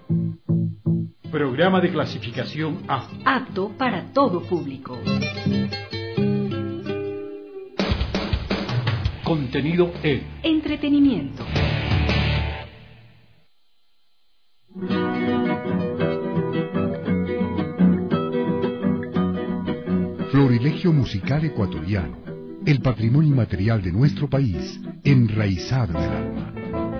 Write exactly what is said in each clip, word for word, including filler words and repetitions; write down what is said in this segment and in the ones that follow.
Programa de clasificación A. Apto para todo público. Contenido E. Entretenimiento. Florilegio musical ecuatoriano, el patrimonio inmaterial de nuestro país, enraizado en el alma.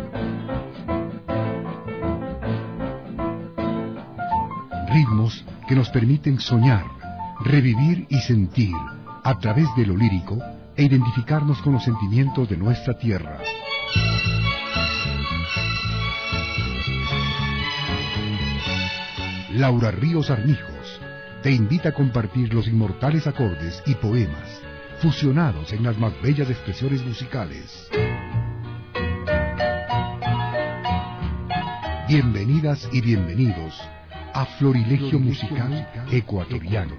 Ritmos que nos permiten soñar, revivir y sentir, a través de lo lírico, e identificarnos con los sentimientos de nuestra tierra. Laura Ríos Armijos te invita a compartir los inmortales acordes y poemas, fusionados en las más bellas expresiones musicales. Bienvenidas y bienvenidos a Florilegio Musical Ecuatoriano.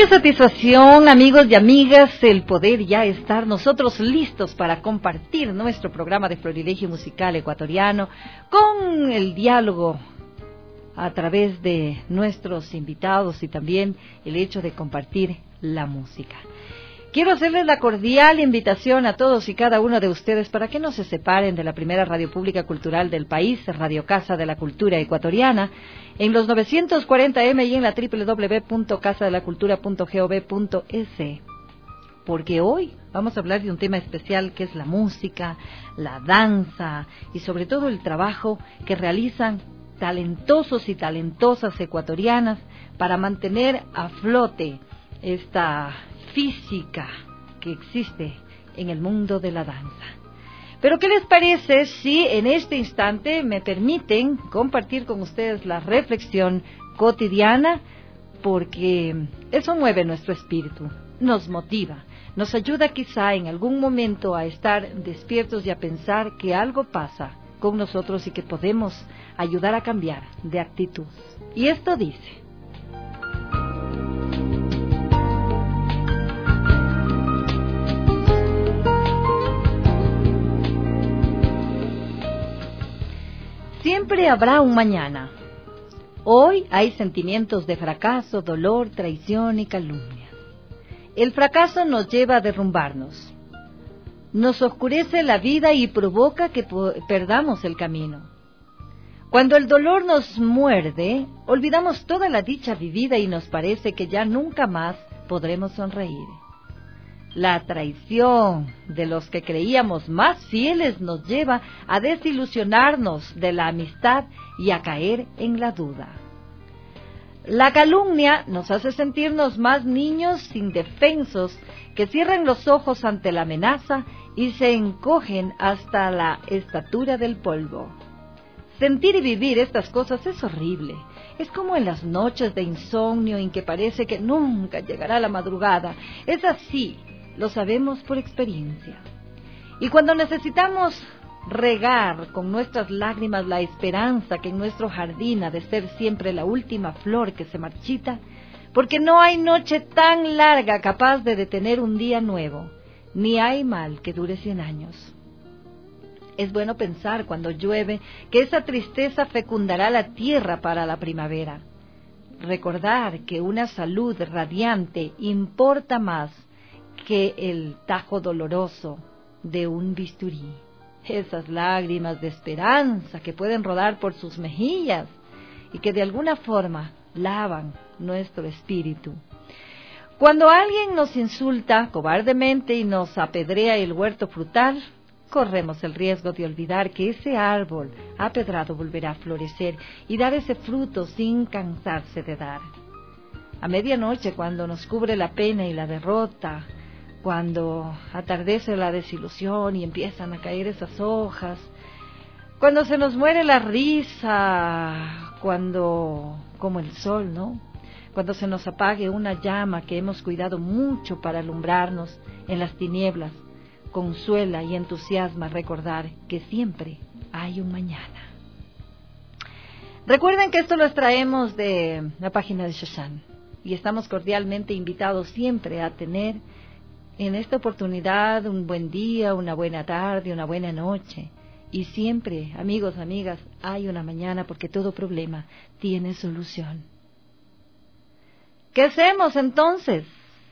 qué satisfacción, amigos y amigas, el poder ya estar nosotros listos para compartir nuestro programa de Florilegio Musical Ecuatoriano con el diálogo a través de nuestros invitados y también el hecho de compartir la música. Quiero hacerles la cordial invitación a todos y cada uno de ustedes para que no se separen de la primera radio pública cultural del país, Radio Casa de la Cultura Ecuatoriana, en los novecientos cuarenta eme y en la doble u doble u doble u punto casa de la cultura punto gov punto es. Porque hoy vamos a hablar de un tema especial que es la música, la danza y sobre todo el trabajo que realizan talentosos y talentosas ecuatorianas para mantener a flote esta física que existe en el mundo de la danza. Pero ¿qué les parece si en este instante me permiten compartir con ustedes la reflexión cotidiana? Porque eso mueve nuestro espíritu, nos motiva, nos ayuda quizá en algún momento a estar despiertos y a pensar que algo pasa con nosotros y que podemos ayudar a cambiar de actitud. Y esto dice: siempre habrá un mañana. Hoy hay sentimientos de fracaso, dolor, traición y calumnia. El fracaso nos lleva a derrumbarnos. Nos oscurece la vida y provoca que perdamos el camino. Cuando el dolor nos muerde, olvidamos toda la dicha vivida y nos parece que ya nunca más podremos sonreír. La traición de los que creíamos más fieles nos lleva a desilusionarnos de la amistad y a caer en la duda. La calumnia nos hace sentirnos más niños indefensos que cierran los ojos ante la amenaza y se encogen hasta la estatura del polvo. Sentir y vivir estas cosas es horrible. Es como en las noches de insomnio en que parece que nunca llegará la madrugada. Es así. Lo sabemos por experiencia. Y cuando necesitamos regar con nuestras lágrimas la esperanza que en nuestro jardín ha de ser siempre la última flor que se marchita, porque no hay noche tan larga capaz de detener un día nuevo, ni hay mal que dure cien años. Es bueno pensar cuando llueve que esa tristeza fecundará la tierra para la primavera. Recordar que una salud radiante importa más que el tajo doloroso de un bisturí. Esas lágrimas de esperanza que pueden rodar por sus mejillas y que de alguna forma lavan nuestro espíritu. Cuando alguien nos insulta cobardemente y nos apedrea el huerto frutal, corremos el riesgo de olvidar que ese árbol apedrado volverá a florecer y dar ese fruto sin cansarse de dar. A medianoche, cuando nos cubre la pena y la derrota, cuando atardece la desilusión y empiezan a caer esas hojas, cuando se nos muere la risa, cuando, como el sol, ¿no? Cuando se nos apague una llama que hemos cuidado mucho para alumbrarnos en las tinieblas, consuela y entusiasma recordar que siempre hay un mañana. Recuerden que esto lo extraemos de la página de Shoshan y estamos cordialmente invitados siempre a tener en esta oportunidad un buen día, una buena tarde, una buena noche. Y siempre, amigos, amigas, hay una mañana porque todo problema tiene solución. ¿Qué hacemos entonces?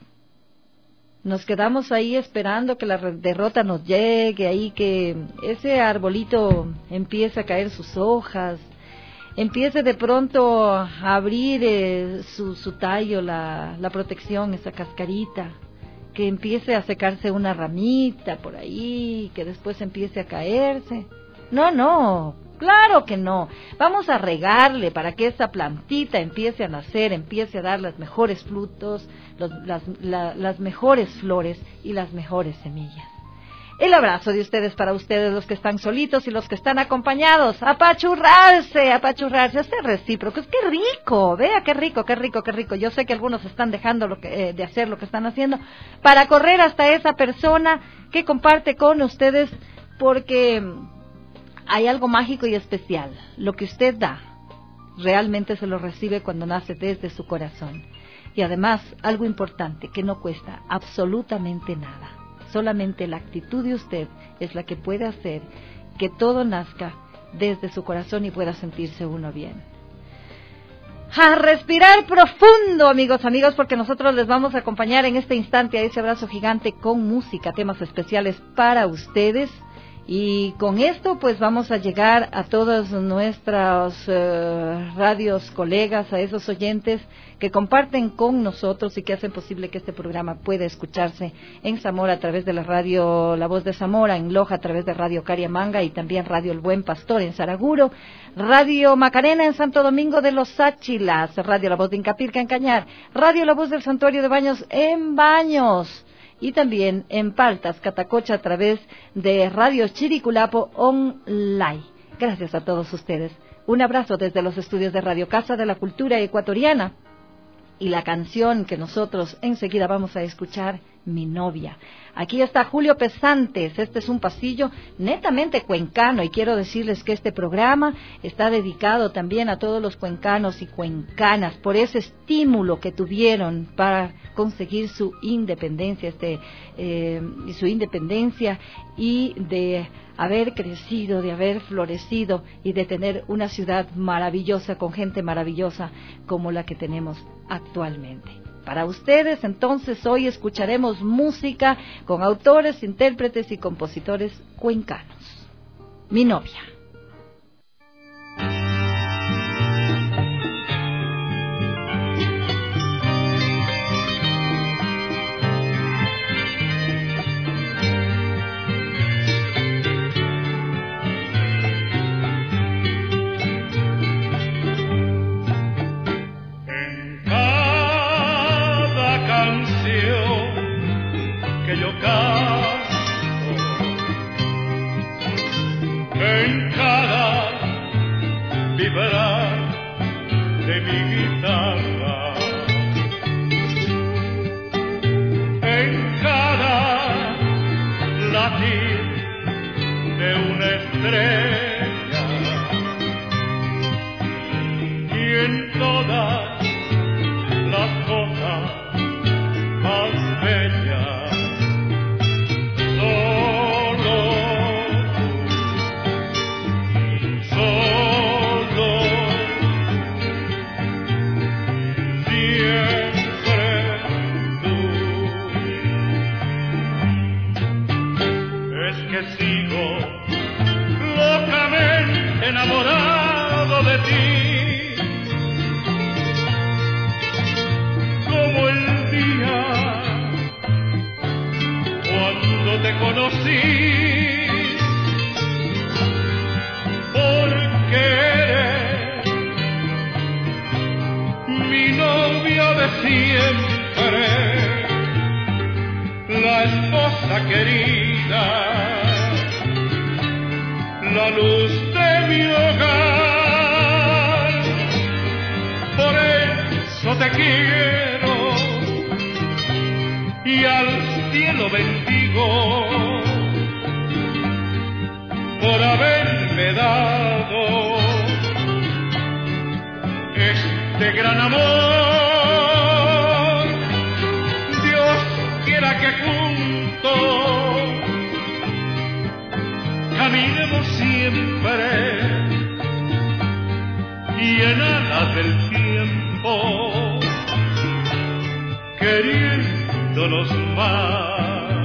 Nos quedamos ahí esperando que la derrota nos llegue, ahí que ese arbolito empiece a caer sus hojas, empiece de pronto a abrir eh, su, su tallo, la, la protección, esa cascarita, que empiece a secarse una ramita por ahí, que después empiece a caerse. No, no, claro que no. Vamos a regarle para que esa plantita empiece a nacer, empiece a dar los mejores frutos, los, las, la, las mejores flores y las mejores semillas. El abrazo de ustedes para ustedes, los que están solitos y los que están acompañados. Apachurrarse, apachurrarse, hacer recíprocos. ¡Qué rico! Vea qué rico, qué rico, qué rico. Yo sé que algunos están dejando lo que, eh, de hacer lo que están haciendo para correr hasta esa persona que comparte con ustedes, porque hay algo mágico y especial. Lo que usted da, realmente se lo recibe cuando nace desde su corazón. Y además, algo importante que no cuesta absolutamente nada. Solamente la actitud de usted es la que puede hacer que todo nazca desde su corazón y pueda sentirse uno bien. A respirar profundo, amigos, amigos, porque nosotros les vamos a acompañar en este instante a ese abrazo gigante con música, temas especiales para ustedes. Y con esto pues vamos a llegar a todos nuestros eh, radios colegas, a esos oyentes que comparten con nosotros y que hacen posible que este programa pueda escucharse en Zamora a través de la radio La Voz de Zamora, en Loja a través de Radio Cariamanga y también Radio El Buen Pastor en Saraguro, Radio Macarena en Santo Domingo de los Áchilas, Radio La Voz de Incapirca en Cañar, Radio La Voz del Santuario de Baños en Baños, y también en Paltas, Catacocha, a través de Radio Chiriculapo Online. Gracias a todos ustedes. Un abrazo desde los estudios de Radio Casa de la Cultura Ecuatoriana. Y la canción que nosotros enseguida vamos a escuchar, Mi Novia. Aquí está Julio Pesantes. Este es un pasillo netamente cuencano y quiero decirles que este programa está dedicado también a todos los cuencanos y cuencanas por ese estímulo que tuvieron para conseguir su independencia, este, eh, su independencia y de haber crecido, de haber florecido y de tener una ciudad maravillosa con gente maravillosa como la que tenemos actualmente. Para ustedes, entonces, hoy escucharemos música con autores, intérpretes y compositores cuencanos. Mi Novia. En cada vibrar de mi guitarra, en cada latir de una estrella y en todas las cosas más bellas. Enamorado de ti, como el día cuando te conocí, porque eres mi novia de siempre, la esposa querida, la luz de mi hogar. Por eso te quiero y al cielo bendigo por haberme dado este gran amor. Dios quiera que juntos caminemos siempre y en alas del tiempo queriéndonos más.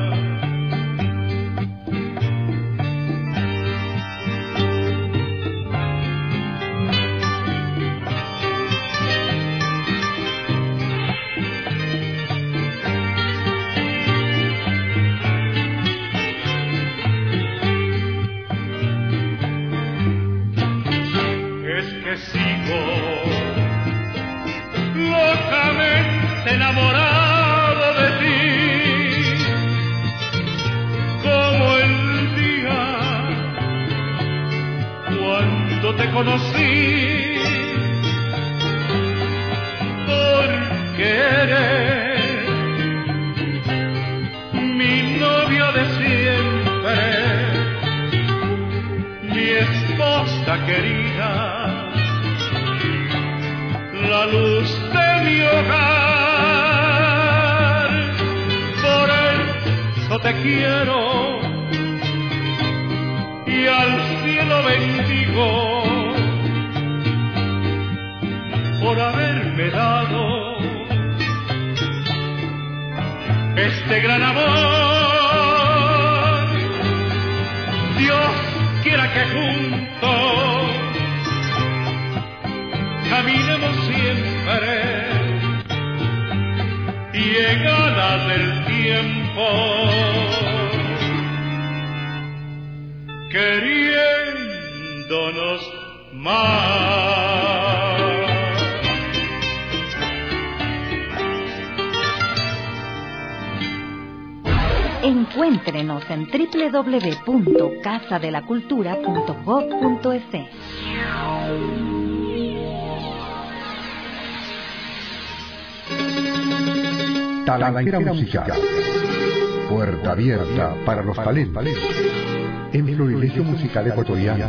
Enamorado de ti, como el día cuando te conocí, porque eres mi novio de siempre, mi esposa querida, la luz de mi hogar. tanto te quiero y al cielo bendigo por haberme dado este gran amor. Dios quiera que juntos caminemos siempre llegada del tiempo, queriéndonos más. Encuéntrenos en doble u doble u doble u punto casa de la cultura punto gob punto es. Talanquera musical. Puerta abierta para los talentos. En Florilegio Musical Ecuatoriano.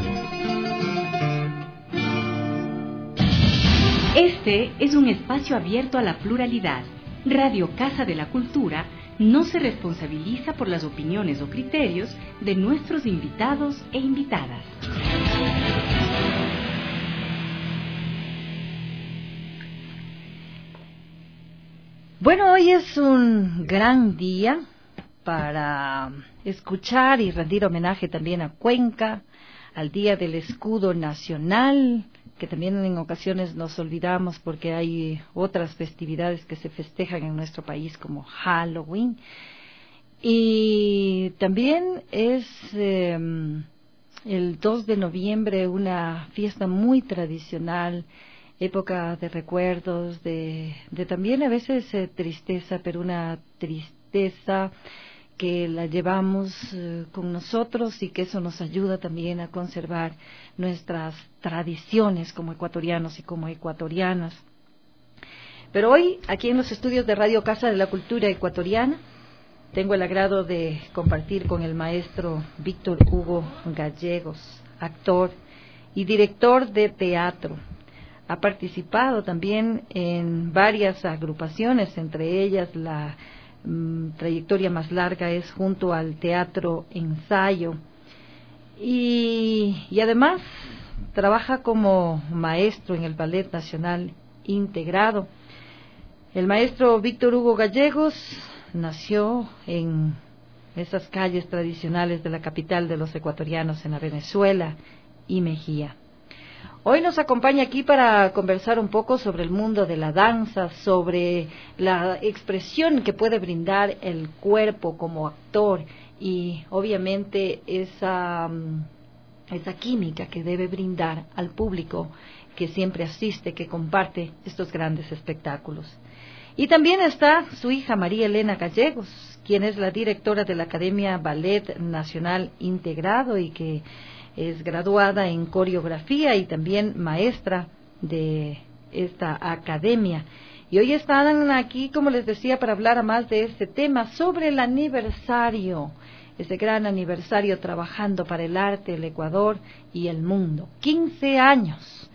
Este es un espacio abierto a la pluralidad. Radio Casa de la Cultura no se responsabiliza por las opiniones o criterios de nuestros invitados e invitadas. Bueno, hoy es un gran día para escuchar y rendir homenaje también a Cuenca, al Día del Escudo Nacional, que también en ocasiones nos olvidamos porque hay otras festividades que se festejan en nuestro país como Halloween. Y también es eh, el dos de noviembre una fiesta muy tradicional, época de recuerdos, de, de también a veces eh, tristeza, pero una tristeza que la llevamos eh, con nosotros y que eso nos ayuda también a conservar nuestras tradiciones como ecuatorianos y como ecuatorianas. Pero hoy, aquí en los estudios de Radio Casa de la Cultura Ecuatoriana, tengo el agrado de compartir con el maestro Víctor Hugo Gallegos, actor y director de teatro. Ha participado también en varias agrupaciones, entre ellas la mm, trayectoria más larga es junto al Teatro Ensayo. Y, y además trabaja como maestro en el Ballet Nacional Integrado. El maestro Víctor Hugo Gallegos nació en esas calles tradicionales de la capital de los ecuatorianos, en la Venezuela y Mejía. Hoy nos acompaña aquí para conversar un poco sobre el mundo de la danza, sobre la expresión que puede brindar el cuerpo como actor y obviamente esa, esa química que debe brindar al público que siempre asiste, que comparte estos grandes espectáculos. Y también está su hija María Elena Gallegos, quien es la directora de la Academia Ballet Nacional Integrado y que es graduada en coreografía y también maestra de esta academia. Y hoy están aquí, como les decía, para hablar más de este tema, sobre el aniversario, ese gran aniversario trabajando para el arte, el Ecuador y el mundo. quince años.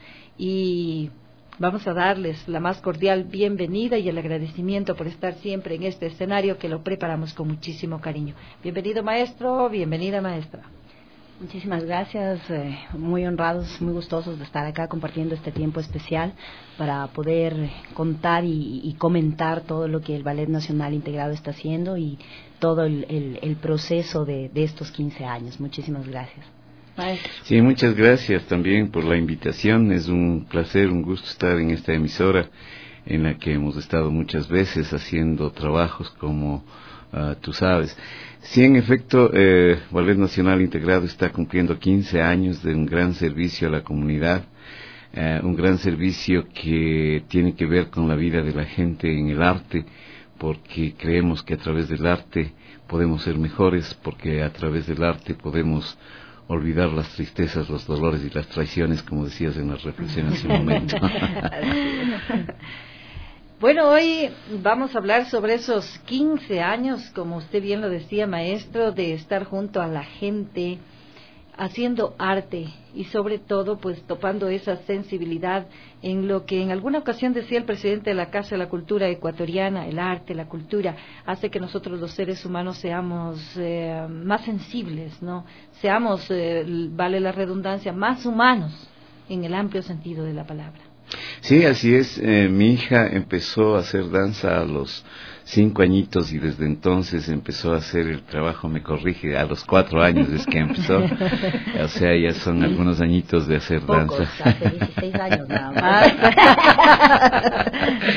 Y vamos a darles la más cordial bienvenida y el agradecimiento por estar siempre en este escenario que lo preparamos con muchísimo cariño. Bienvenido, maestro, bienvenida, maestra. Muchísimas gracias, eh, muy honrados, muy gustosos de estar acá compartiendo este tiempo especial para poder contar y, y comentar todo lo que el Ballet Nacional Integrado está haciendo y todo el, el, el proceso de, de estos quince años. Muchísimas gracias. Maestro. Sí, muchas gracias también por la invitación. Es un placer, un gusto estar en esta emisora en la que hemos estado muchas veces haciendo trabajos como uh, tú sabes. Sí, en efecto, eh, Ballet Nacional Integrado está cumpliendo quince años de un gran servicio a la comunidad, eh, un gran servicio que tiene que ver con la vida de la gente en el arte, porque creemos que a través del arte podemos ser mejores, porque a través del arte podemos olvidar las tristezas, los dolores y las traiciones, como decías en la reflexión hace un momento. Bueno, hoy vamos a hablar sobre esos quince años, como usted bien lo decía, maestro, de estar junto a la gente haciendo arte y sobre todo pues topando esa sensibilidad en lo que en alguna ocasión decía el presidente de la Casa de la Cultura Ecuatoriana: el arte, la cultura hace que nosotros los seres humanos seamos eh, más sensibles, ¿no? Seamos, eh, vale la redundancia, más humanos en el amplio sentido de la palabra. Sí, así es. Eh, mi hija empezó a hacer danza a los cinco añitos y desde entonces empezó a hacer el trabajo, me corrige, a los cuatro años es que empezó. O sea, ya son algunos añitos de hacer Pocos, danza. hace dieciséis años nada más.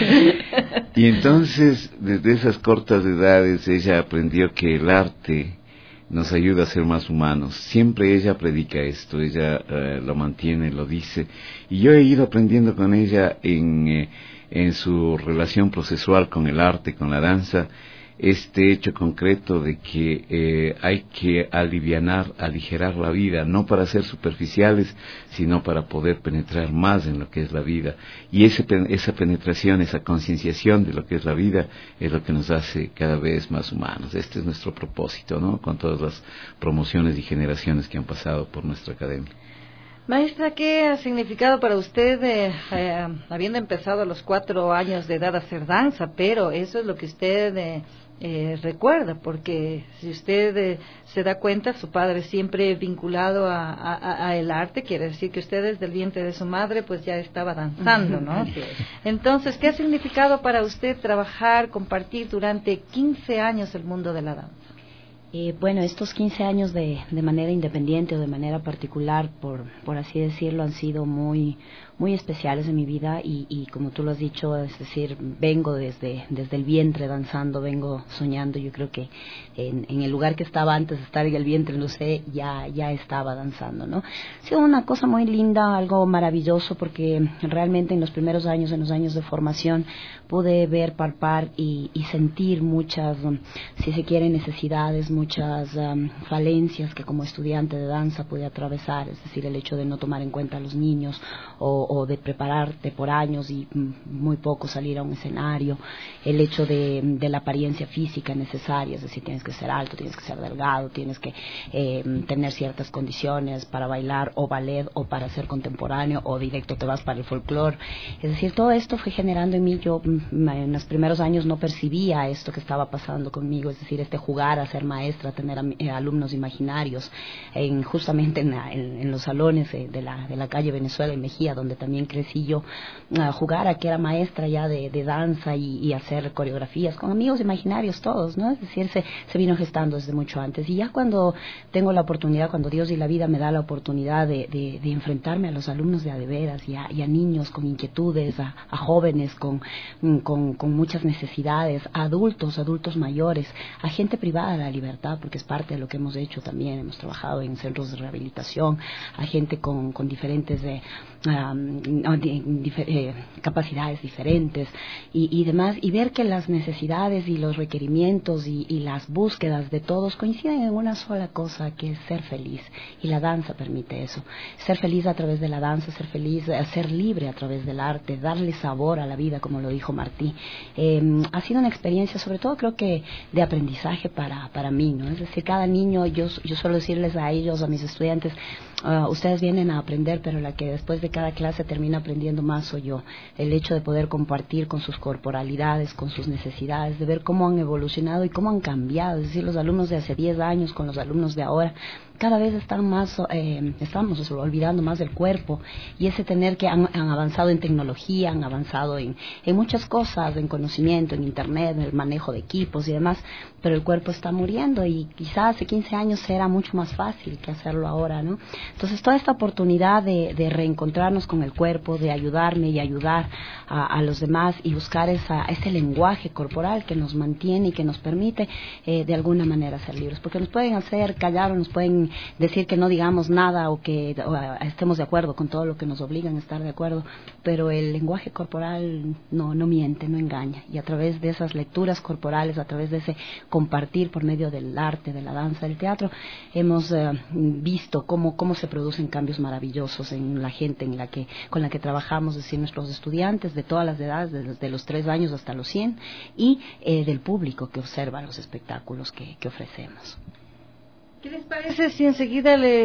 Y entonces, desde esas cortas edades, ella aprendió que el arte nos ayuda a ser más humanos. Siempre ella predica esto, ella uh, lo mantiene, lo dice, y yo he ido aprendiendo con ella en, eh, en su relación procesual con el arte, con la danza, este hecho concreto de que eh, hay que alivianar, aligerar la vida, no para ser superficiales, sino para poder penetrar más en lo que es la vida. Y ese, esa penetración, esa concienciación de lo que es la vida, es lo que nos hace cada vez más humanos. Este es nuestro propósito, ¿no? Con todas las promociones y generaciones que han pasado por nuestra academia. Maestra, ¿qué ha significado para usted, eh, eh, habiendo empezado a los cuatro años de edad a hacer danza? Pero eso es lo que usted eh, eh, recuerda, porque si usted eh, se da cuenta, su padre siempre vinculado a, a, a el arte, quiere decir que usted desde el vientre de su madre pues ya estaba danzando, ¿no? Entonces, ¿qué ha significado para usted trabajar, compartir durante quince años el mundo de la danza? Eh, bueno, estos quince años de, de manera independiente o de manera particular, por, por así decirlo, han sido muy muy especiales en mi vida y, y como tú lo has dicho, es decir, vengo desde desde el vientre danzando, vengo soñando. Yo creo que en, en el lugar que estaba antes de estar en el vientre, no sé, ya ya estaba danzando, ¿no? Ha sido una cosa muy linda, algo maravilloso, porque realmente en los primeros años, en los años de formación, pude ver, palpar y, y sentir muchas, um, si se quiere, necesidades, muchas um, falencias que como estudiante de danza pude atravesar, es decir, el hecho de no tomar en cuenta a los niños o, o de prepararte por años y mm, muy poco salir a un escenario, el hecho de, de la apariencia física necesaria, es decir, tienes que ser alto, tienes que ser delgado, tienes que eh, tener ciertas condiciones para bailar o ballet o para ser contemporáneo o directo te vas para el folclore, es decir, todo esto fue generando en mí. Yo mm, en los primeros años no percibía esto que estaba pasando conmigo, es decir, este jugar a ser maestra, tener a, eh, alumnos imaginarios, en, justamente en, la, en, en los salones eh, de, la, de la calle Venezuela y Mejía, donde también crecí yo, a jugar a que era maestra ya de, de danza y, y hacer coreografías con amigos imaginarios todos, ¿no? Es decir, se, se vino gestando desde mucho antes. Y ya cuando tengo la oportunidad, cuando Dios y la vida me da la oportunidad de, de, de enfrentarme a los alumnos de a de veras y a, y a niños con inquietudes, a, a jóvenes con, con, con muchas necesidades, a adultos, adultos mayores, a gente privada de la libertad, porque es parte de lo que hemos hecho también. Hemos trabajado en centros de rehabilitación, a gente con, con diferentes eh, um, difer, eh, capacidades diferentes y, y demás, y ver que las necesidades y los requerimientos y, y las búsquedas de todos coinciden en una sola cosa, que es ser feliz, y la danza permite eso, ser feliz a través de la danza, ser feliz, ser libre a través del arte, darle sabor a la vida, como lo dijo Martí. Eh, ha sido una experiencia, sobre todo creo que de aprendizaje para, para mí, ¿no? Es decir, cada niño, yo, yo suelo decirles a ellos, a mis estudiantes, uh, ustedes vienen a aprender, pero la que después de cada clase termina aprendiendo más soy yo. El hecho de poder compartir con sus corporalidades, con sus necesidades, de ver cómo han evolucionado y cómo han cambiado, es decir, los alumnos de hace diez años con los alumnos de ahora, cada vez están más, eh, estamos olvidando más del cuerpo, y ese tener que han, han avanzado en tecnología, han avanzado en, en muchas cosas, en conocimiento, en internet, en el manejo de equipos y demás, pero el cuerpo está muriendo, y quizás hace quince años era mucho más fácil que hacerlo ahora, ¿no? Entonces toda esta oportunidad de, de reencontrarnos con el cuerpo, de ayudarme y ayudar a, a los demás y buscar esa, ese lenguaje corporal que nos mantiene y que nos permite eh, de alguna manera ser libres, porque nos pueden hacer callar o nos pueden decir que no digamos nada o que o estemos de acuerdo con todo lo que nos obligan a estar de acuerdo, pero el lenguaje corporal no, no miente, no engaña, y a través de esas lecturas corporales, a través de ese compartir por medio del arte, de la danza, del teatro, hemos eh, visto cómo, cómo se producen cambios maravillosos en la gente en la que, con la que trabajamos, es decir, nuestros estudiantes de todas las edades, desde los tres años hasta los cien, y eh, del público que observa los espectáculos que, que ofrecemos. ¿Qué les parece si enseguida les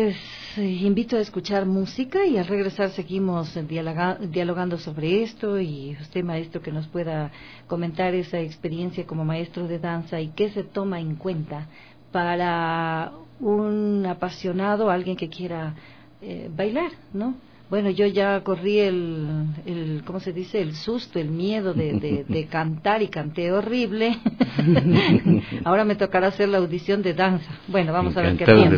eh, invito a escuchar música y al regresar seguimos dialoga- dialogando sobre esto y usted, maestro, que nos pueda comentar esa experiencia como maestro de danza y qué se toma en cuenta para un apasionado, alguien que quiera eh, bailar, ¿no? Bueno, yo ya corrí el, el, ¿cómo se dice? El susto, el miedo de, de, de cantar y canté horrible. Ahora me tocará hacer la audición de danza. Bueno, vamos a ver qué tal.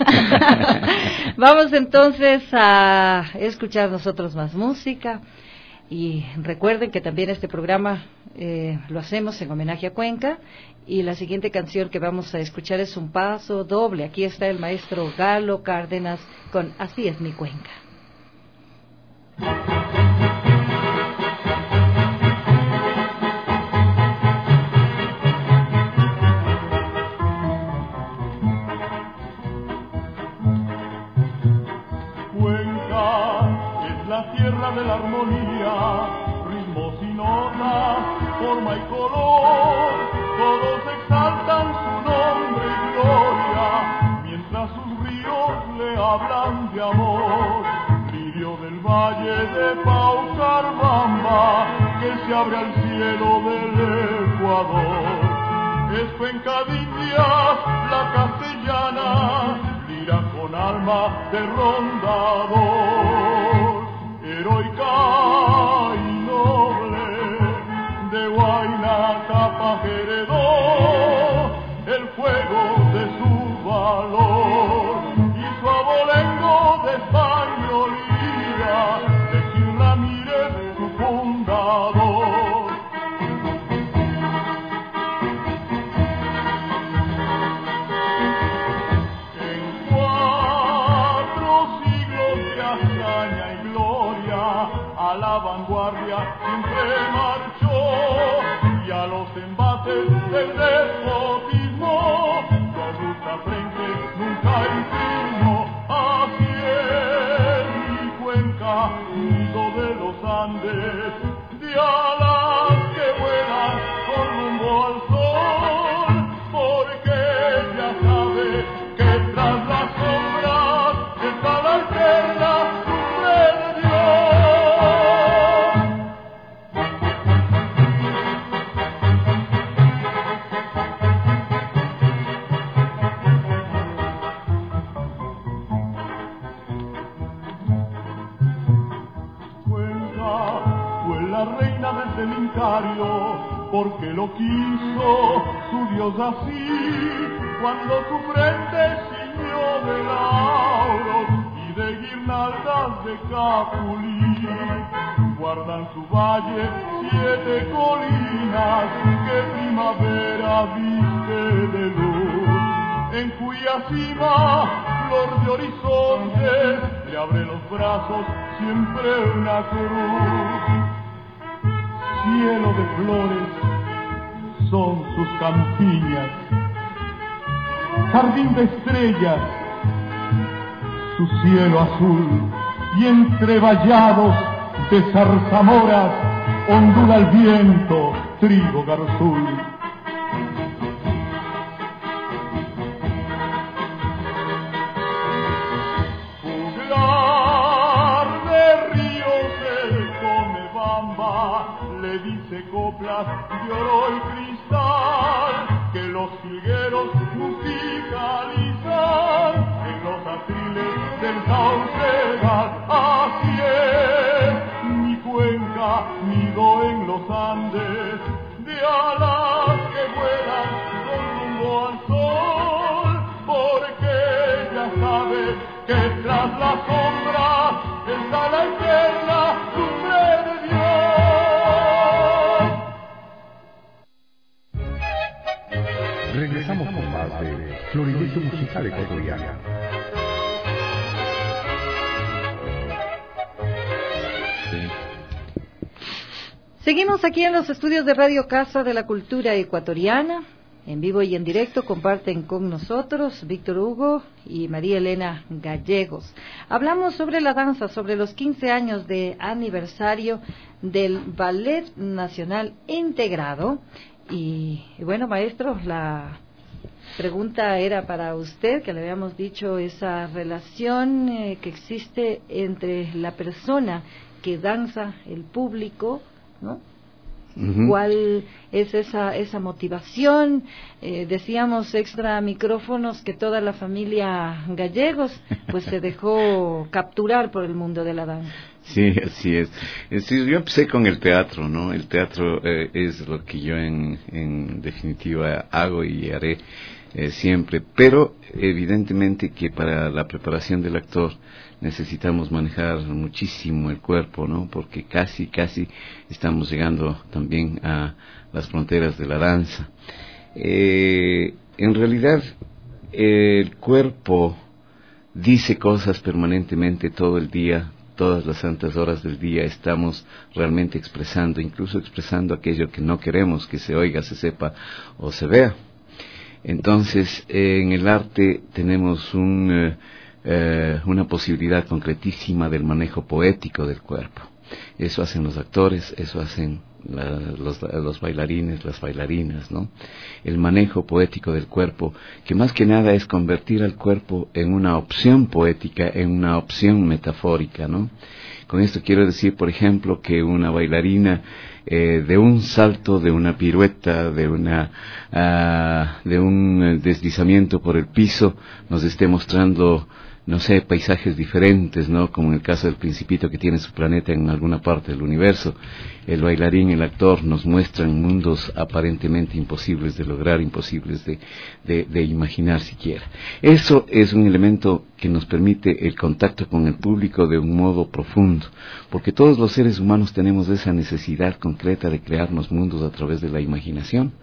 Vamos entonces a escuchar nosotros más música. Y recuerden que también este programa eh, lo hacemos en homenaje a Cuenca. Y la siguiente canción que vamos a escuchar es un paso doble. Aquí está el maestro Galo Cárdenas con Así es mi Cuenca. Cuenca es la tierra de la armonía, ritmos y notas, forma y color, todos exaltan su nombre y gloria, mientras sus ríos le hablan de amor. Del valle de Paucarbamba que se abre al cielo del Ecuador. Es Cuenca de Indias, la castellana, lira con alma de rondador, heroica y noble, de Huayna Capa heredó el fuego de su valor y su abolengo de españolía de Gil Ramírez, su fundador. En cuatro siglos de hazaña y gloria, a la vanguardia siempre marchó, y a los embates del despotismo, su augusta frente nunca inclinó. Así es Cuenca, nido de los Andes, de alas que vuelan con rumbo al sol, porque ella sabe que tras las sombras está la eterna lumbre de del Incario, porque lo quiso su Dios así, cuando su frente ciñó de lauros y de guirnaldas de capulí. Guardan su valle siete colinas que primavera viste de luz, en cuya cima flor de horizonte le abre los brazos siempre una cruz. Cielo de flores son sus campiñas, jardín de estrellas, su cielo azul, y entre vallados de zarzamoras ondula el viento trigo garzul. Le dice coplas de oro y cristal que los jilgueros musicalizan en los atriles del saucegal. Así es mi Cuenca, nido en los Andes, de alas que vuelan con rumbo al sol, porque ella sabe que tras la sombra está la eterna lumbre de Dios. Regresamos con más de Florilegio Musical Ecuatoriano. Seguimos aquí en los estudios de Radio Casa de la Cultura Ecuatoriana. En vivo y en directo comparten con nosotros Víctor Hugo y María Elena Gallegos. Hablamos sobre la danza, sobre los quince años de aniversario del Ballet Nacional Integrado. Y, y bueno, maestro, la pregunta era para usted, que le habíamos dicho esa relación eh, que existe entre la persona que danza, el público, ¿no? Uh-huh. ¿Cuál es esa esa motivación? Eh, decíamos extra micrófonos que toda la familia Gallegos pues se dejó capturar por el mundo de la danza. Sí, así es. es decir, yo empecé con el teatro, ¿no? El teatro eh, es lo que yo en, en definitiva hago y haré eh, siempre, pero evidentemente que para la preparación del actor necesitamos manejar muchísimo el cuerpo, ¿no? Porque casi, casi estamos llegando también a las fronteras de la danza. Eh, en realidad, eh, el cuerpo dice cosas permanentemente todo el día, todas las santas horas del día estamos realmente expresando, incluso expresando aquello que no queremos que se oiga, se sepa o se vea. Entonces, eh, en el arte tenemos un... Eh, Eh, una posibilidad concretísima del manejo poético del cuerpo. Eso hacen los actores, eso hacen la, los, los bailarines, las bailarinas, ¿no? El manejo poético del cuerpo, que más que nada es convertir al cuerpo en una opción poética, en una opción metafórica, ¿no? Con esto quiero decir, por ejemplo, que una bailarina eh, de un salto, de una pirueta, de una uh, de un deslizamiento por el piso, nos esté mostrando, no sé, paisajes diferentes, ¿no? Como en el caso del Principito, que tiene su planeta en alguna parte del universo. El bailarín, el actor, nos muestran mundos aparentemente imposibles de lograr, imposibles de, de, de imaginar siquiera. Eso es un elemento que nos permite el contacto con el público de un modo profundo, porque todos los seres humanos tenemos esa necesidad concreta de crearnos mundos a través de la imaginación.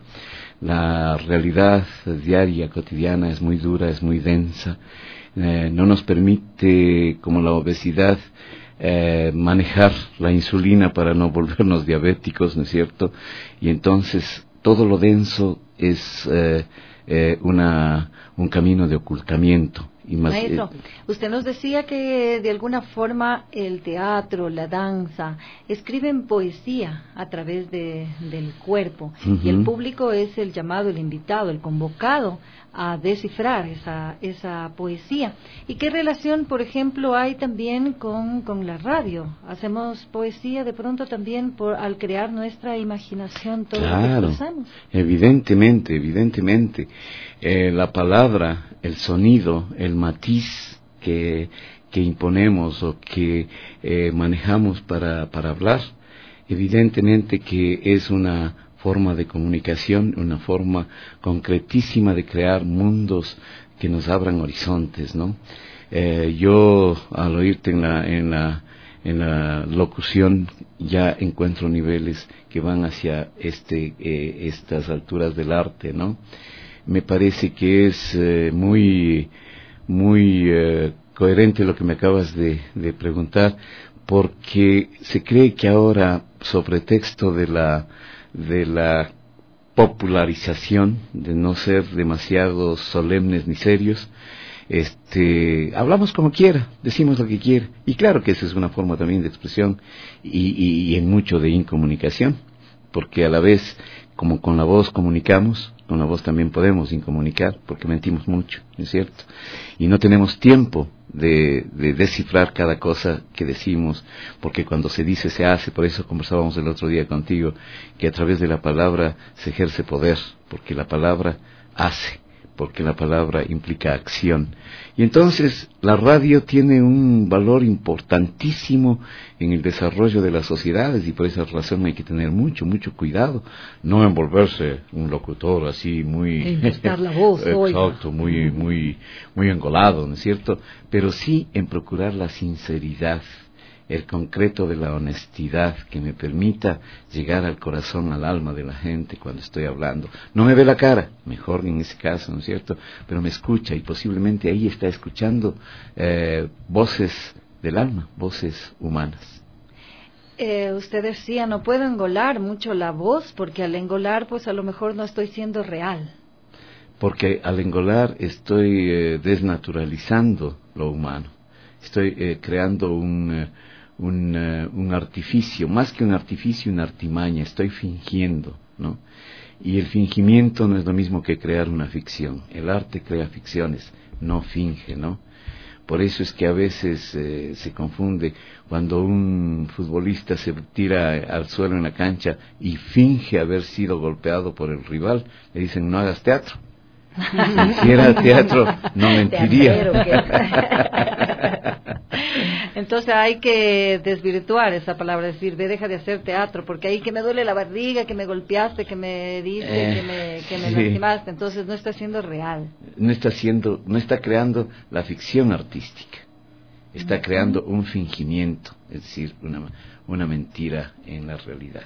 La realidad diaria, cotidiana, es muy dura, es muy densa. Eh, no nos permite, como la obesidad, eh, manejar la insulina para no volvernos diabéticos, ¿no es cierto? Y entonces todo lo denso es eh, eh, una, un camino de ocultamiento. Y más, Maestro, eh, usted nos decía que de alguna forma el teatro, la danza, escriben poesía a través de, del cuerpo, uh-huh. y el público es el llamado, el invitado, el convocado a descifrar esa esa poesía. ¿Y qué relación, por ejemplo, hay también con, con la radio? ¿Hacemos poesía de pronto también por al crear nuestra imaginación todo claro, lo que expresamos? Evidentemente, evidentemente. Eh, la palabra, el sonido, el matiz que, que imponemos o que eh, manejamos para, para hablar, evidentemente que es una forma de comunicación, una forma concretísima de crear mundos que nos abran horizontes, ¿no? Eh, yo, al oírte en la, en la, en la locución, ya encuentro niveles que van hacia este, eh, estas alturas del arte, ¿no? Me parece que es eh, muy, muy eh, coherente lo que me acabas de, de preguntar, porque se cree que ahora, sobre texto de la de la popularización, de no ser demasiado solemnes ni serios, este, hablamos como quiera, decimos lo que quiera, y claro que esa es una forma también de expresión y, y, y en mucho de incomunicación, porque a la vez, como con la voz comunicamos, con la voz también podemos incomunicar, porque mentimos mucho, ¿no es cierto? Y no tenemos tiempo de, de descifrar cada cosa que decimos, porque cuando se dice se hace. Por eso conversábamos el otro día contigo, que a través de la palabra se ejerce poder, porque la palabra hace, porque la palabra implica acción. Y entonces la radio tiene un valor importantísimo en el desarrollo de las sociedades, y por esa razón hay que tener mucho, mucho cuidado, no envolverse un locutor así muy... Impostar la voz. Exacto, muy, muy, muy engolado, ¿no es cierto? Pero sí en procurar la sinceridad, el concreto de la honestidad, que me permita llegar al corazón, al alma de la gente cuando estoy hablando. No me ve la cara, mejor en ese caso, ¿no es cierto? Pero me escucha, y posiblemente ahí está escuchando eh, voces del alma, voces humanas. Eh, usted decía, no puedo engolar mucho la voz, porque al engolar, pues a lo mejor no estoy siendo real. Porque al engolar estoy eh, desnaturalizando lo humano. Estoy eh, creando un... Eh, Un, uh, un artificio, más que un artificio, una artimaña, estoy fingiendo, ¿no? Y el fingimiento no es lo mismo que crear una ficción. El arte crea ficciones, no finge, ¿no? Por eso es que a veces eh, se confunde cuando un futbolista se tira al suelo en la cancha y finge haber sido golpeado por el rival. Le dicen, no hagas teatro. Si hiciera teatro, no mentiría. Entonces hay que desvirtuar esa palabra, es decir, de deja de hacer teatro, porque ahí que me duele la barriga, que me golpeaste, que me diste, eh, que me, que me sí. lastimaste, entonces no está siendo real. No está siendo, no está creando la ficción artística, está uh-huh. creando un fingimiento, es decir, una, una mentira en la realidad.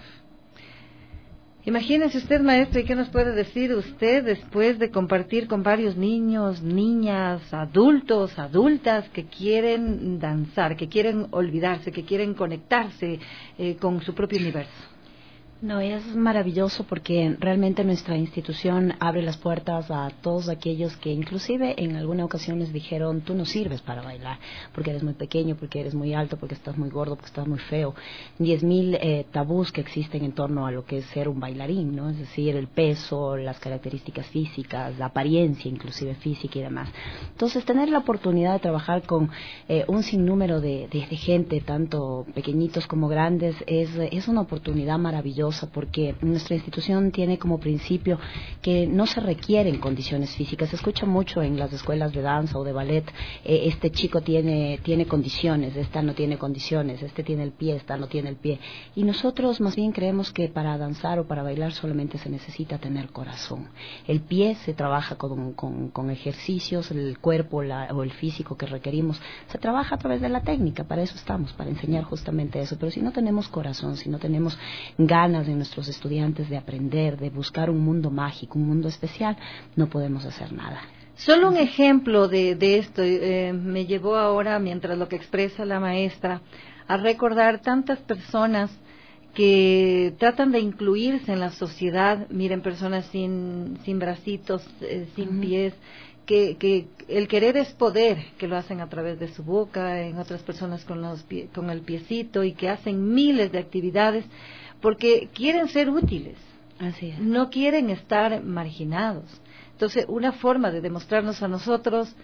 Imagínese usted, maestro, ¿y qué nos puede decir usted después de compartir con varios niños, niñas, adultos, adultas que quieren danzar, que quieren olvidarse, que quieren conectarse eh, con su propio universo? No, es maravilloso porque realmente nuestra institución abre las puertas a todos aquellos que inclusive en alguna ocasión les dijeron, tú no sirves para bailar, porque eres muy pequeño, porque eres muy alto, porque estás muy gordo, porque estás muy feo. Diez mil eh, tabús que existen en torno a lo que es ser un bailarín, ¿no? Es decir, el peso, las características físicas, la apariencia inclusive física y demás. Entonces, tener la oportunidad de trabajar con eh, un sinnúmero de, de, de gente, tanto pequeñitos como grandes, es, es una oportunidad maravillosa, porque nuestra institución tiene como principio que no se requieren condiciones físicas. Se escucha mucho en las escuelas de danza o de ballet, eh, este chico tiene, tiene condiciones, esta no tiene condiciones, este tiene el pie, esta no tiene el pie. Y nosotros más bien creemos que para danzar o para bailar solamente se necesita tener corazón. El pie se trabaja con, con, con ejercicios, el cuerpo la, o el físico que requerimos se trabaja a través de la técnica, para eso estamos, para enseñar justamente eso. Pero si no tenemos corazón, si no tenemos ganas de nuestros estudiantes de aprender, de buscar un mundo mágico, un mundo especial, no podemos hacer nada. Solo un ejemplo de, de esto eh, me llevó ahora, mientras lo que expresa la maestra, a recordar tantas personas que tratan de incluirse en la sociedad. Miren, personas sin, sin bracitos, eh, sin uh-huh. pies, que, que el querer es poder, que lo hacen a través de su boca, en otras personas con, los pie, con el piecito, y que hacen miles de actividades porque quieren ser útiles, así es. No quieren estar marginados. Entonces, una forma de demostrarnos a nosotros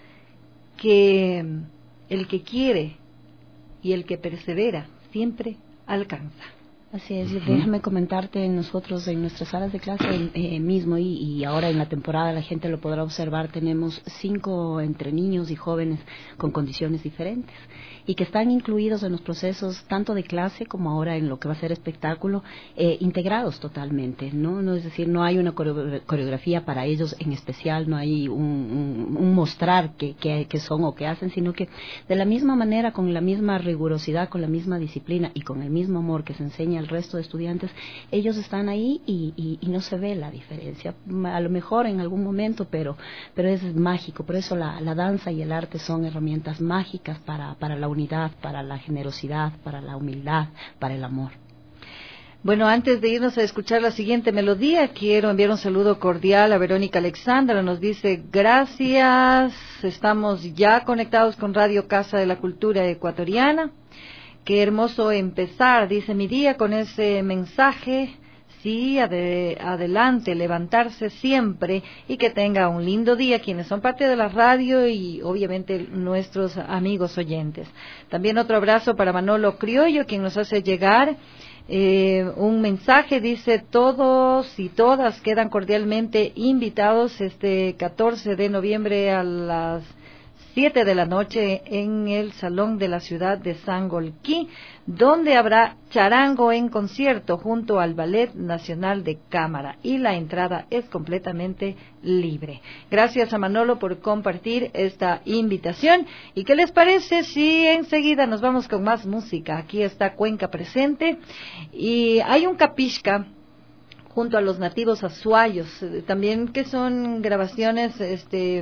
que el que quiere y el que persevera siempre alcanza. Así es, uh-huh. Déjame comentarte, nosotros en nuestras salas de clase eh, mismo y, y ahora en la temporada la gente lo podrá observar, tenemos cinco entre niños y jóvenes con condiciones diferentes y que están incluidos en los procesos tanto de clase como ahora en lo que va a ser espectáculo, eh, integrados totalmente, ¿no? No es decir, no hay una coreografía para ellos en especial, no hay un, un, un mostrar que, que, que son o que hacen, sino que de la misma manera, con la misma rigurosidad, con la misma disciplina y con el mismo amor que se enseña al resto de estudiantes, ellos están ahí y, y, y no se ve la diferencia. A lo mejor en algún momento, pero pero es mágico. Por eso la, la danza y el arte son herramientas mágicas para, para la unidad, para la generosidad, para la humildad, para el amor. Bueno, antes de irnos a escuchar la siguiente melodía, quiero enviar un saludo cordial a Verónica Alexandra. Nos dice, gracias, estamos ya conectados con Radio Casa de la Cultura Ecuatoriana. Qué hermoso empezar, dice, mi día con ese mensaje. Sí, ade- adelante, levantarse siempre y que tenga un lindo día quienes son parte de la radio y obviamente nuestros amigos oyentes. También otro abrazo para Manolo Criollo, quien nos hace llegar eh, un mensaje, dice, todos y todas quedan cordialmente invitados este catorce de noviembre a las siete de la noche en el Salón de la Ciudad de Sangolquí, donde habrá charango en concierto junto al Ballet Nacional de Cámara y la entrada es completamente libre. Gracias a Manolo por compartir esta invitación. ¿Y qué les parece si enseguida nos vamos con más música? Aquí está Cuenca presente y hay un capisca junto a los nativos azuayos, también que son grabaciones este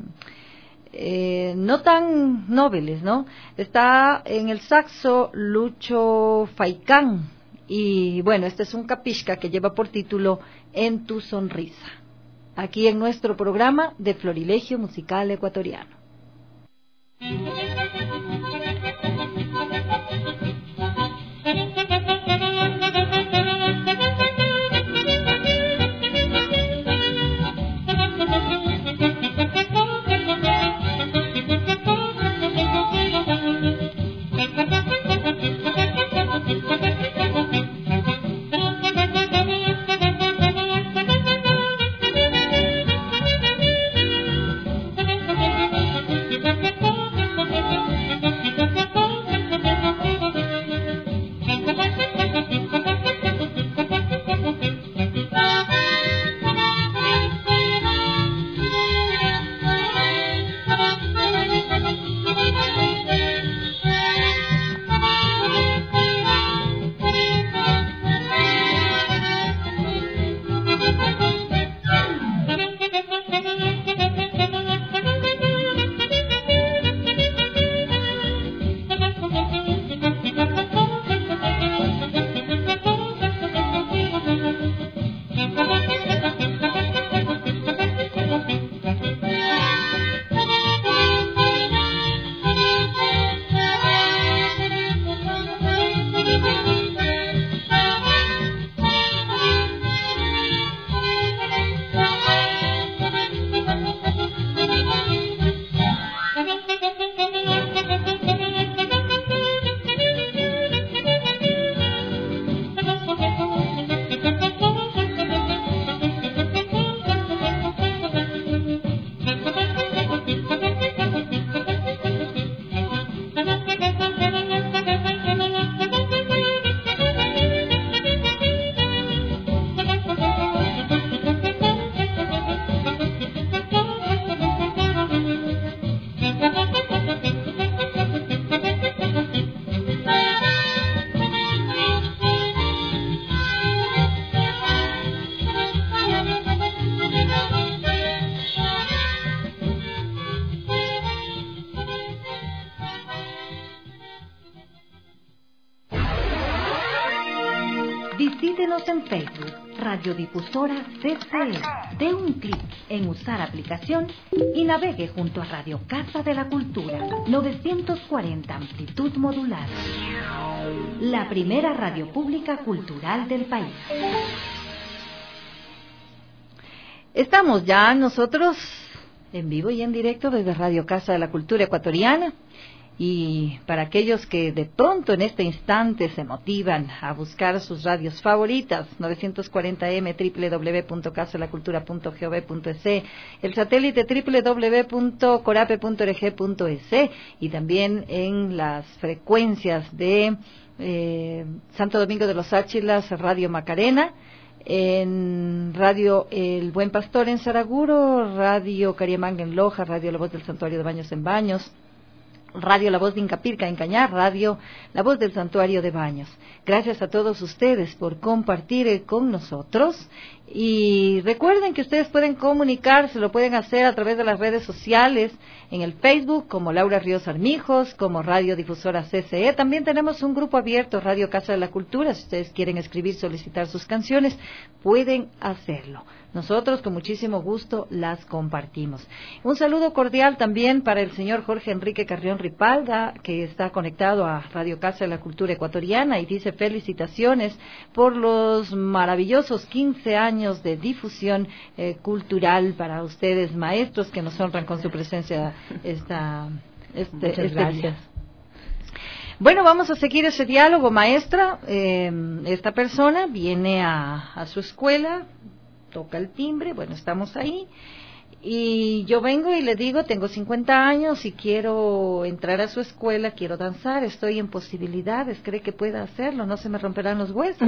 Eh, no tan nobles, ¿no? Está en el saxo Lucho Faicán y bueno, este es un capisca que lleva por título En tu sonrisa, aquí en nuestro programa de Florilegio Musical Ecuatoriano. Visítenos en Facebook, Radiodifusora C C E. Dé un clic en usar aplicación y navegue junto a Radio Casa de la Cultura, novecientos cuarenta amplitud modular. La primera radio pública cultural del país. Estamos ya nosotros en vivo y en directo desde Radio Casa de la Cultura Ecuatoriana. Y para aquellos que de pronto en este instante se motivan a buscar sus radios favoritas, novecientos cuarenta eme, doble u doble u doble u punto casa de la cultura punto gov punto es, el satélite doble u doble u doble u punto corape punto org punto es y también en las frecuencias de eh, Santo Domingo de los Áchilas, Radio Macarena, en Radio El Buen Pastor en Saraguro, Radio Cariamanga en Loja, Radio La Voz del Santuario de Baños en Baños, Radio La Voz de Incapirca en Cañar, Radio La Voz del Santuario de Baños. Gracias a todos ustedes por compartir con nosotros. Y recuerden que ustedes pueden comunicarse, lo pueden hacer a través de las redes sociales, en el Facebook como Laura Ríos Armijos, como Radio Difusora C C E. También tenemos un grupo abierto, Radio Casa de la Cultura. Si ustedes quieren escribir, solicitar sus canciones, pueden hacerlo. Nosotros con muchísimo gusto las compartimos. Un saludo cordial también para el señor Jorge Enrique Carrión Ripalga, que está conectado a Radio Casa de la Cultura Ecuatoriana y dice felicitaciones por los maravillosos quince años de difusión eh, cultural para ustedes, maestros, que nos honran con su presencia esta, este, Muchas este gracias. día. Bueno, vamos a seguir ese diálogo, maestra. Eh, esta persona viene a, a su escuela, toca el timbre, bueno, estamos ahí, y yo vengo y le digo, tengo cincuenta años y quiero entrar a su escuela, quiero danzar, estoy en posibilidades, ¿cree que pueda hacerlo? ¿No se me romperán los huesos?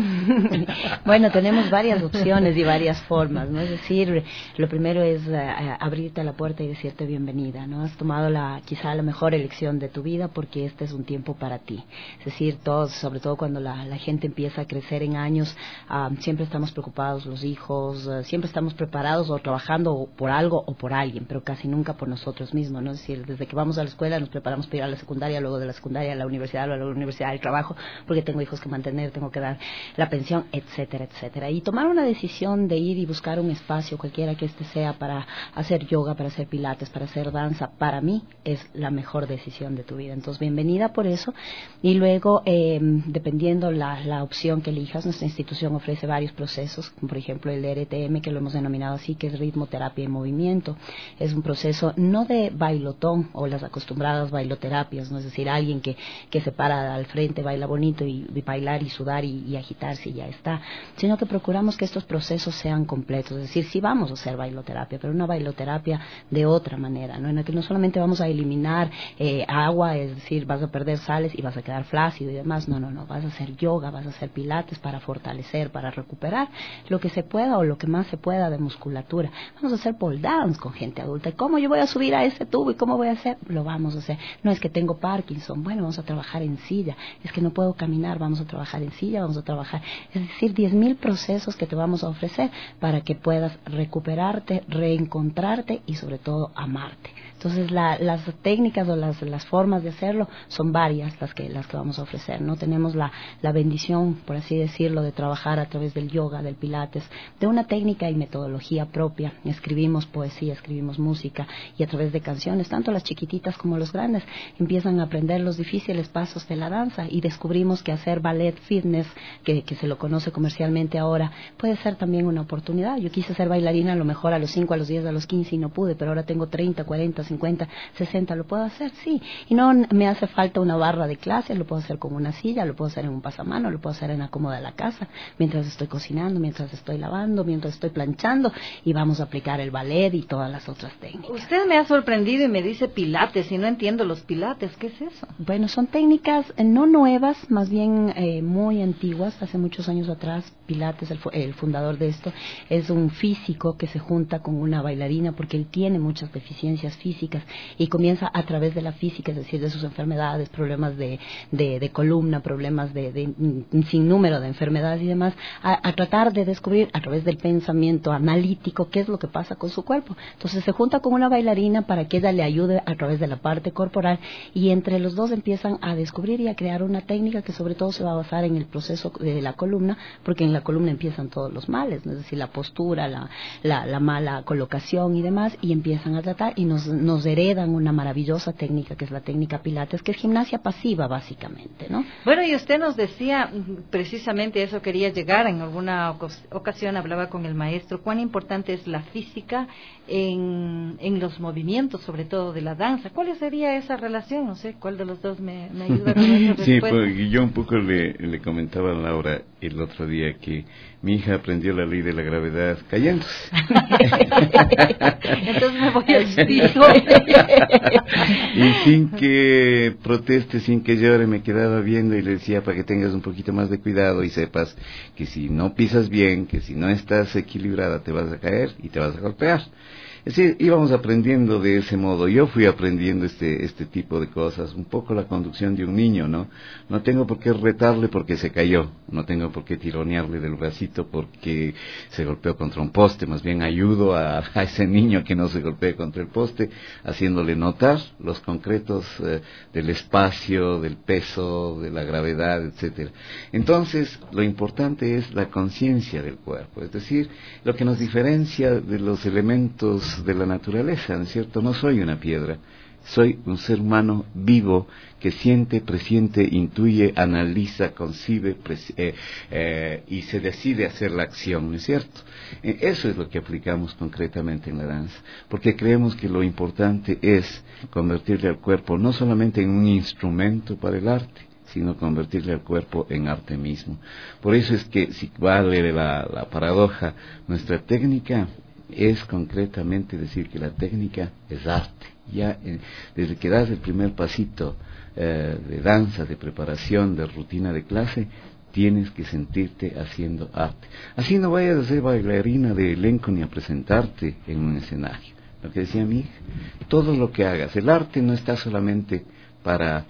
Bueno, tenemos varias opciones y varias formas, ¿no? Es decir, lo primero es uh, abrirte a la puerta y decirte bienvenida, ¿no? Has tomado la quizá la mejor elección de tu vida porque este es un tiempo para ti. Es decir, todos, sobre todo cuando la, la gente empieza a crecer en años, uh, siempre estamos preocupados, los hijos, uh, siempre estamos preparados o trabajando por algo o por alguien, pero casi nunca por nosotros mismos, ¿no? Es decir, desde que vamos a la escuela nos preparamos para ir a la secundaria, luego de la secundaria a la universidad, luego a la universidad al trabajo, porque tengo hijos que mantener, tengo que dar la pensión, etcétera, etcétera. Y tomar una decisión de ir y buscar un espacio, cualquiera que este sea, para hacer yoga, para hacer pilates, para hacer danza, para mí es la mejor decisión de tu vida. Entonces, bienvenida por eso. Y luego, eh, dependiendo la, la opción que elijas, nuestra institución ofrece varios procesos, como por ejemplo el R T M, que lo hemos denominado así, que es ritmo, terapia y movimiento. Es un proceso no de bailotón o las acostumbradas bailoterapias, no es decir, alguien que, que se para al frente, baila bonito y, y bailar y sudar y, y agitarse y ya está, sino que procuramos que estos procesos sean completos, es decir, sí vamos a hacer bailoterapia, pero una bailoterapia de otra manera, ¿no? En la que no solamente vamos a eliminar eh, agua, es decir, vas a perder sales y vas a quedar flácido y demás, no, no, no, vas a hacer yoga, vas a hacer pilates para fortalecer, para recuperar lo que se pueda o lo que más se pueda de musculatura. Vamos a hacer pole dance con gente adulta. ¿Y cómo yo voy a subir a ese tubo y cómo voy a hacer? Lo vamos a hacer. No es que tengo Parkinson, bueno, vamos a trabajar en silla. Es que no puedo caminar, vamos a trabajar en silla, vamos a trabajar. Es decir, diez mil procesos que te vamos a ofrecer para que puedas recuperarte, reencontrarte y sobre todo amarte. Entonces, la, las técnicas o las, las formas de hacerlo son varias las que las que vamos a ofrecer, ¿no? Tenemos la, la bendición, por así decirlo, de trabajar a través del yoga, del pilates, de una técnica y metodología propia. Escribimos poesía, escribimos música y a través de canciones, tanto las chiquititas como los grandes, empiezan a aprender los difíciles pasos de la danza y descubrimos que hacer ballet fitness, que, que se lo conoce comercialmente ahora, puede ser también una oportunidad. Yo quise ser bailarina a lo mejor a los cinco, a los diez, a los quince y no pude, pero ahora tengo treinta, cuarenta, cincuenta, sesenta, ¿lo puedo hacer? Sí. Y no me hace falta una barra de clase, lo puedo hacer con una silla, lo puedo hacer en un pasamano, lo puedo hacer en la cómoda de la casa, mientras estoy cocinando, mientras estoy lavando, mientras estoy planchando, y vamos a aplicar el ballet y todas las otras técnicas. Usted me ha sorprendido y me dice pilates, y no entiendo los pilates, ¿qué es eso? Bueno, son técnicas eh, no nuevas, más bien eh, muy antiguas. Hace muchos años atrás, Pilates, el, el fundador de esto, es un físico que se junta con una bailarina porque él tiene muchas deficiencias físicas y comienza a través de la física, es decir, de sus enfermedades, problemas de, de, de columna, problemas de, de un sinnúmero de enfermedades y demás, a, a tratar de descubrir a través del pensamiento analítico qué es lo que pasa con su cuerpo. Entonces se junta con una bailarina para que ella le ayude a través de la parte corporal, y entre los dos empiezan a descubrir y a crear una técnica que sobre todo se va a basar en el proceso de la columna, porque en la columna empiezan todos los males, ¿no? Es decir, la postura, la, la, la mala colocación y demás, y empiezan a tratar y nos, nos heredan una maravillosa técnica que es la técnica Pilates, que es gimnasia pasiva básicamente, ¿no? Bueno, y usted nos decía, precisamente eso quería llegar, en alguna ocasión hablaba con el maestro, cuán importante es la física en, en los movimientos, sobre todo de la danza. ¿Cuál sería esa relación? No sé, ¿cuál de los dos me, me ayuda con esa respuesta? Sí, pues yo un poco le, le comentaba a Laura el otro día que mi hija aprendió la ley de la gravedad cayéndose. Entonces me voy al piso. Y sin que proteste, sin que llore, me quedaba viendo y le decía para que tengas un poquito más de cuidado y sepas que si no pisas bien, que si no estás equilibrada te vas a caer y te vas a golpear. Es decir, íbamos aprendiendo de ese modo. Yo fui aprendiendo este este tipo de cosas, un poco la conducción de un niño, ¿no? No tengo por qué retarle porque se cayó, no tengo por qué tironearle del bracito porque se golpeó contra un poste, más bien ayudo a, a ese niño que no se golpee contra el poste, haciéndole notar los concretos eh, del espacio, del peso, de la gravedad, etcétera. Entonces, lo importante es la conciencia del cuerpo, es decir, lo que nos diferencia de los elementos de la naturaleza, ¿no es cierto? No soy una piedra, soy un ser humano vivo que siente, presiente, intuye, analiza, concibe eh, eh, y se decide hacer la acción, ¿no es cierto? Eh, eso es lo que aplicamos concretamente en la danza, porque creemos que lo importante es convertirle al cuerpo no solamente en un instrumento para el arte, sino convertirle al cuerpo en arte mismo. Por eso es que, si vale la, la paradoja, nuestra técnica es concretamente decir que la técnica es arte. Ya eh, desde que das el primer pasito eh, de danza, de preparación, de rutina de clase, tienes que sentirte haciendo arte. Así no vayas a ser bailarina de elenco ni a presentarte en un escenario. Lo que decía mi hija, todo lo que hagas, el arte no está solamente para,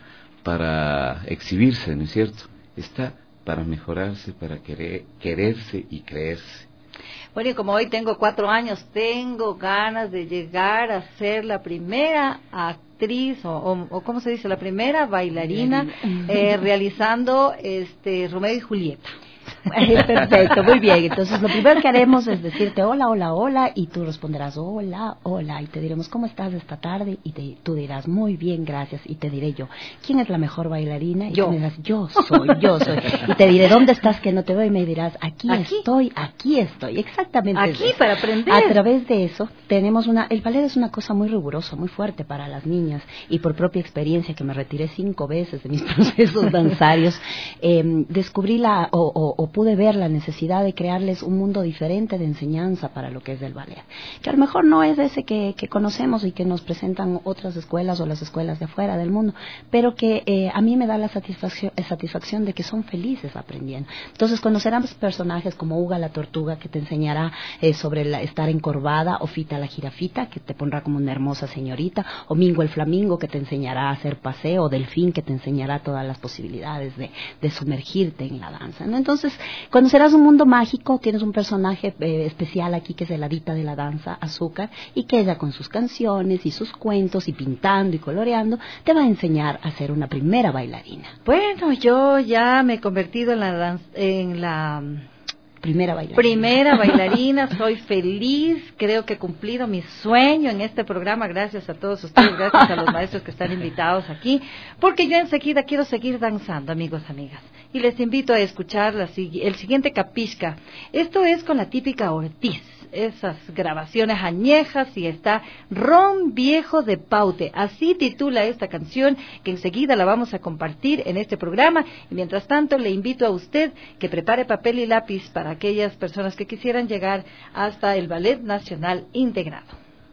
para exhibirse, ¿no es cierto? Está para mejorarse, para querer, quererse y creerse. Bueno, y como hoy tengo cuatro años, tengo ganas de llegar a ser la primera actriz, o, o, o ¿cómo se dice? La primera bailarina eh, realizando este Romeo y Julieta. Perfecto, muy bien. Entonces lo primero que haremos es decirte hola, hola, hola, y tú responderás hola, hola, y te diremos ¿cómo estás esta tarde? Y te, tú dirás muy bien, gracias, y te diré yo ¿quién es la mejor bailarina? Y yo. tú me dirás yo soy, yo soy, y te diré ¿dónde estás que no te veo? Y me dirás aquí, aquí. estoy, aquí estoy, exactamente aquí para aprender. A través de eso tenemos una, el ballet es una cosa muy rigurosa, muy fuerte para las niñas, y por propia experiencia que me retiré cinco veces de mis procesos danzarios, eh, descubrí la, o, o, o pude ver la necesidad de crearles un mundo diferente de enseñanza para lo que es el ballet, que a lo mejor no es ese que, que conocemos y que nos presentan otras escuelas o las escuelas de afuera del mundo, pero que eh, a mí me da la satisfacción, satisfacción de que son felices aprendiendo. Entonces conocerás personajes como Uga la tortuga, que te enseñará eh, sobre la, estar encorvada, o Fita la jirafita, que te pondrá como una hermosa señorita, o Mingo el flamingo, que te enseñará a hacer paseo, o Delfín, que te enseñará todas las posibilidades de, de sumergirte en la danza, ¿no? Entonces conocerás un mundo mágico, tienes un personaje eh, especial aquí que es el hadita de la danza, Azúcar, y que ella con sus canciones y sus cuentos y pintando y coloreando te va a enseñar a ser una primera bailarina. Bueno, yo ya me he convertido en la danza, en la primera bailarina. Primera bailarina, soy feliz, creo que he cumplido mi sueño en este programa, gracias a todos ustedes, gracias a los maestros que están invitados aquí, porque yo enseguida quiero seguir danzando, amigos, amigas, y les invito a escuchar la, el siguiente capisca. Esto es con la típica Ortiz, esas grabaciones añejas, y está Ron Viejo de Paute, así titula esta canción, que enseguida la vamos a compartir en este programa, y mientras tanto le invito a usted que prepare papel y lápiz para aquellas personas que quisieran llegar hasta el Ballet Nacional Integrado.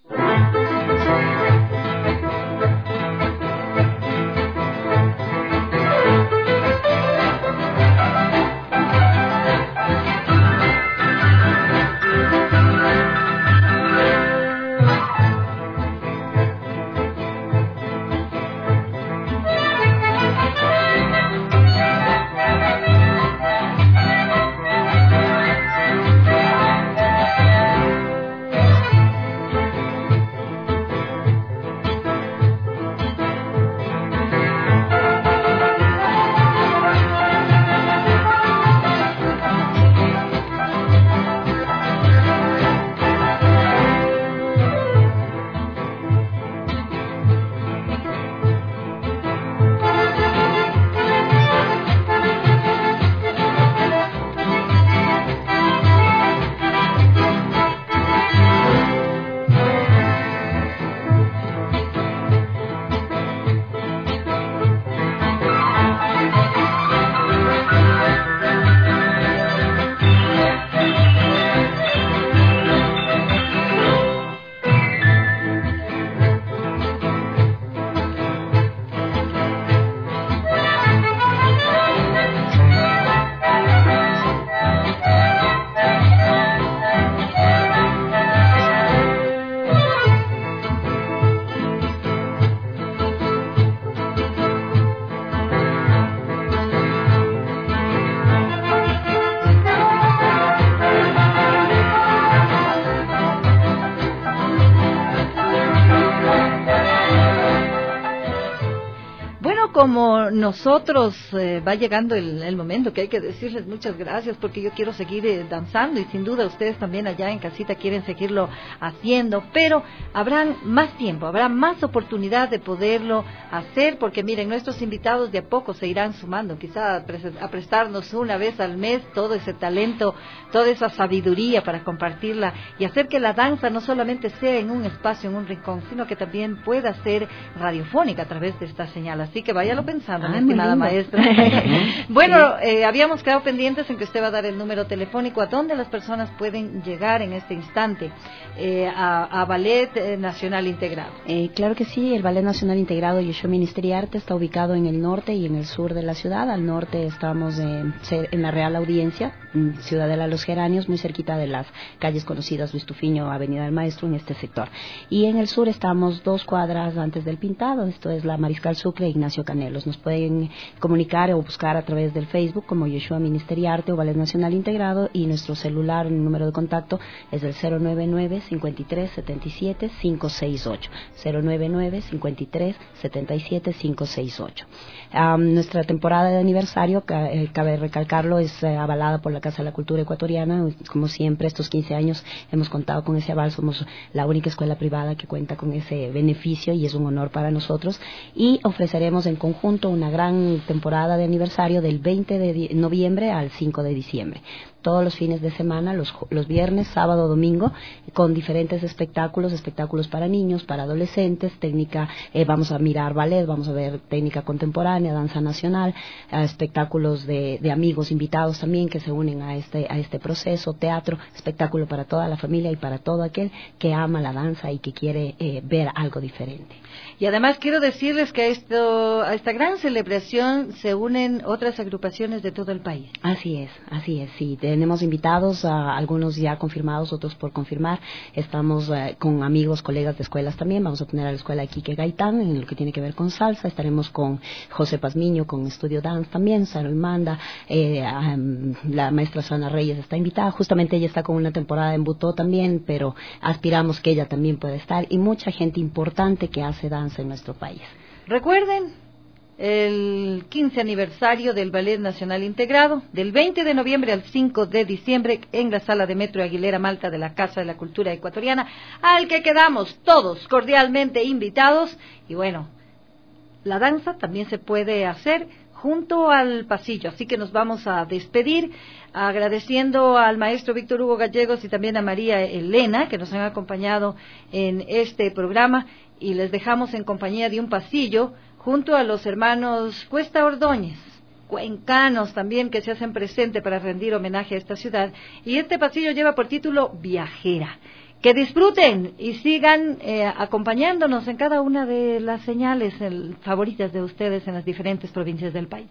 Como nosotros eh, va llegando el, el momento que hay que decirles muchas gracias, porque yo quiero seguir eh, danzando y sin duda ustedes también allá en casita quieren seguirlo haciendo, pero habrá más tiempo, habrá más oportunidad de poderlo hacer, porque miren, nuestros invitados de a poco se irán sumando, quizá a, pre- a prestarnos una vez al mes todo ese talento, toda esa sabiduría para compartirla y hacer que la danza no solamente sea en un espacio, en un rincón, sino que también pueda ser radiofónica a través de esta señal. Así que váyalo pensando, ah, mi estimada maestra. Bueno, eh, habíamos quedado pendientes en que usted va a dar el número telefónico a donde las personas pueden llegar en este instante eh, a, a Ballet Nacional Integrado. Eh, claro que sí, el Ballet Nacional Integrado Yeshua Ministerio de Arte está ubicado en el norte y en el sur de la ciudad. Al norte estamos en, en la Real Audiencia, Ciudadela Los Geranios, muy cerquita de las calles conocidas Luis Tufiño, Avenida del Maestro, en este sector. Y en el sur estamos dos cuadras antes del Pintado, esto es la Mariscal Sucre e Ignacio Canelos. Nos pueden comunicar o buscar a través del Facebook como Yeshua Ministerio de Arte o Ballet Nacional Integrado, y nuestro celular, el número de contacto es el cero nueve nueve, cinco tres, siete siete, cinco seis ocho, cero nueve nueve, cinco tres, siete siete, cinco seis ocho. Um, nuestra temporada de aniversario, ca- eh, cabe recalcarlo, es eh, avalada por la Casa de la Cultura Ecuatoriana. Como siempre, estos quince años hemos contado con ese aval, somos la única escuela privada que cuenta con ese beneficio y es un honor para nosotros, y ofreceremos en conjunto una gran temporada de aniversario del veinte de noviembre al cinco de diciembre. Todos los fines de semana, los, los viernes, sábado, domingo, con diferentes espectáculos, espectáculos para niños, para adolescentes, técnica, eh, vamos a mirar ballet, vamos a ver técnica contemporánea, danza nacional, eh, espectáculos de, de amigos invitados también que se unen a este, a este proceso, teatro, espectáculo para toda la familia y para todo aquel que ama la danza y que quiere eh, ver algo diferente. Y además quiero decirles que a, esto, a esta gran celebración se unen otras agrupaciones de todo el país. Así es, así es, sí. Tenemos invitados, a algunos ya confirmados, otros por confirmar. Estamos uh, con amigos, colegas de escuelas también. Vamos a tener a la escuela de Quique Gaitán en lo que tiene que ver con salsa. Estaremos con José Pazmiño, con Estudio Dance también, Saro Imanda. Eh, um, la maestra Susana Reyes está invitada. Justamente ella está con una temporada en Butó también, pero aspiramos que ella también pueda estar. Y mucha gente importante que hace danza en nuestro país. Recuerden el quince aniversario del Ballet Nacional Integrado, del veinte de noviembre al cinco de diciembre, en la sala de Metro Aguilera Malta de la Casa de la Cultura Ecuatoriana, al que quedamos todos cordialmente invitados. Y bueno, la danza también se puede hacer junto al pasillo, así que nos vamos a despedir agradeciendo al maestro Víctor Hugo Gallegos y también a María Elena que nos han acompañado en este programa, y les dejamos en compañía de un pasillo junto a los hermanos Cuesta Ordóñez, cuencanos también, que se hacen presente para rendir homenaje a esta ciudad, y este pasillo lleva por título Viajera. Que disfruten y sigan eh, acompañándonos en cada una de las señales el, favoritas de ustedes en las diferentes provincias del país.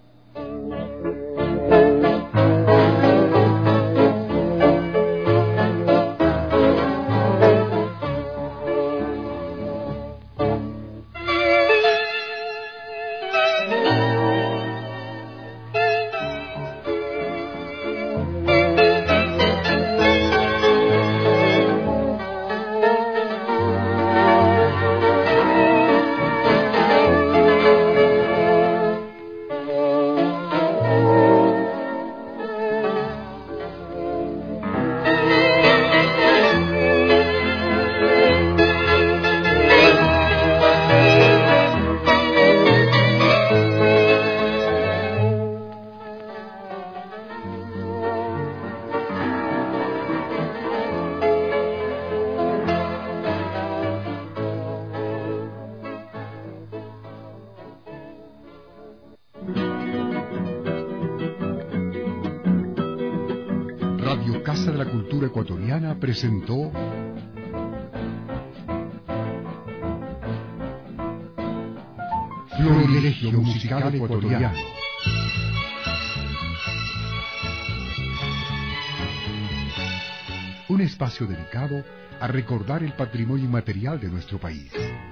Radio Casa de la Cultura Ecuatoriana presentó Florilegio Musical Ecuatoriano. Un espacio dedicado a recordar el patrimonio inmaterial de nuestro país.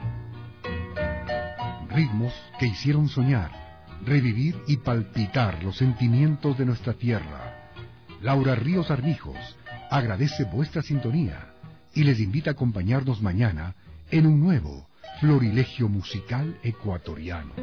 Ritmos que hicieron soñar, revivir y palpitar los sentimientos de nuestra tierra. Laura Ríos Armijos agradece vuestra sintonía y les invita a acompañarnos mañana en un nuevo Florilegio Musical Ecuatoriano.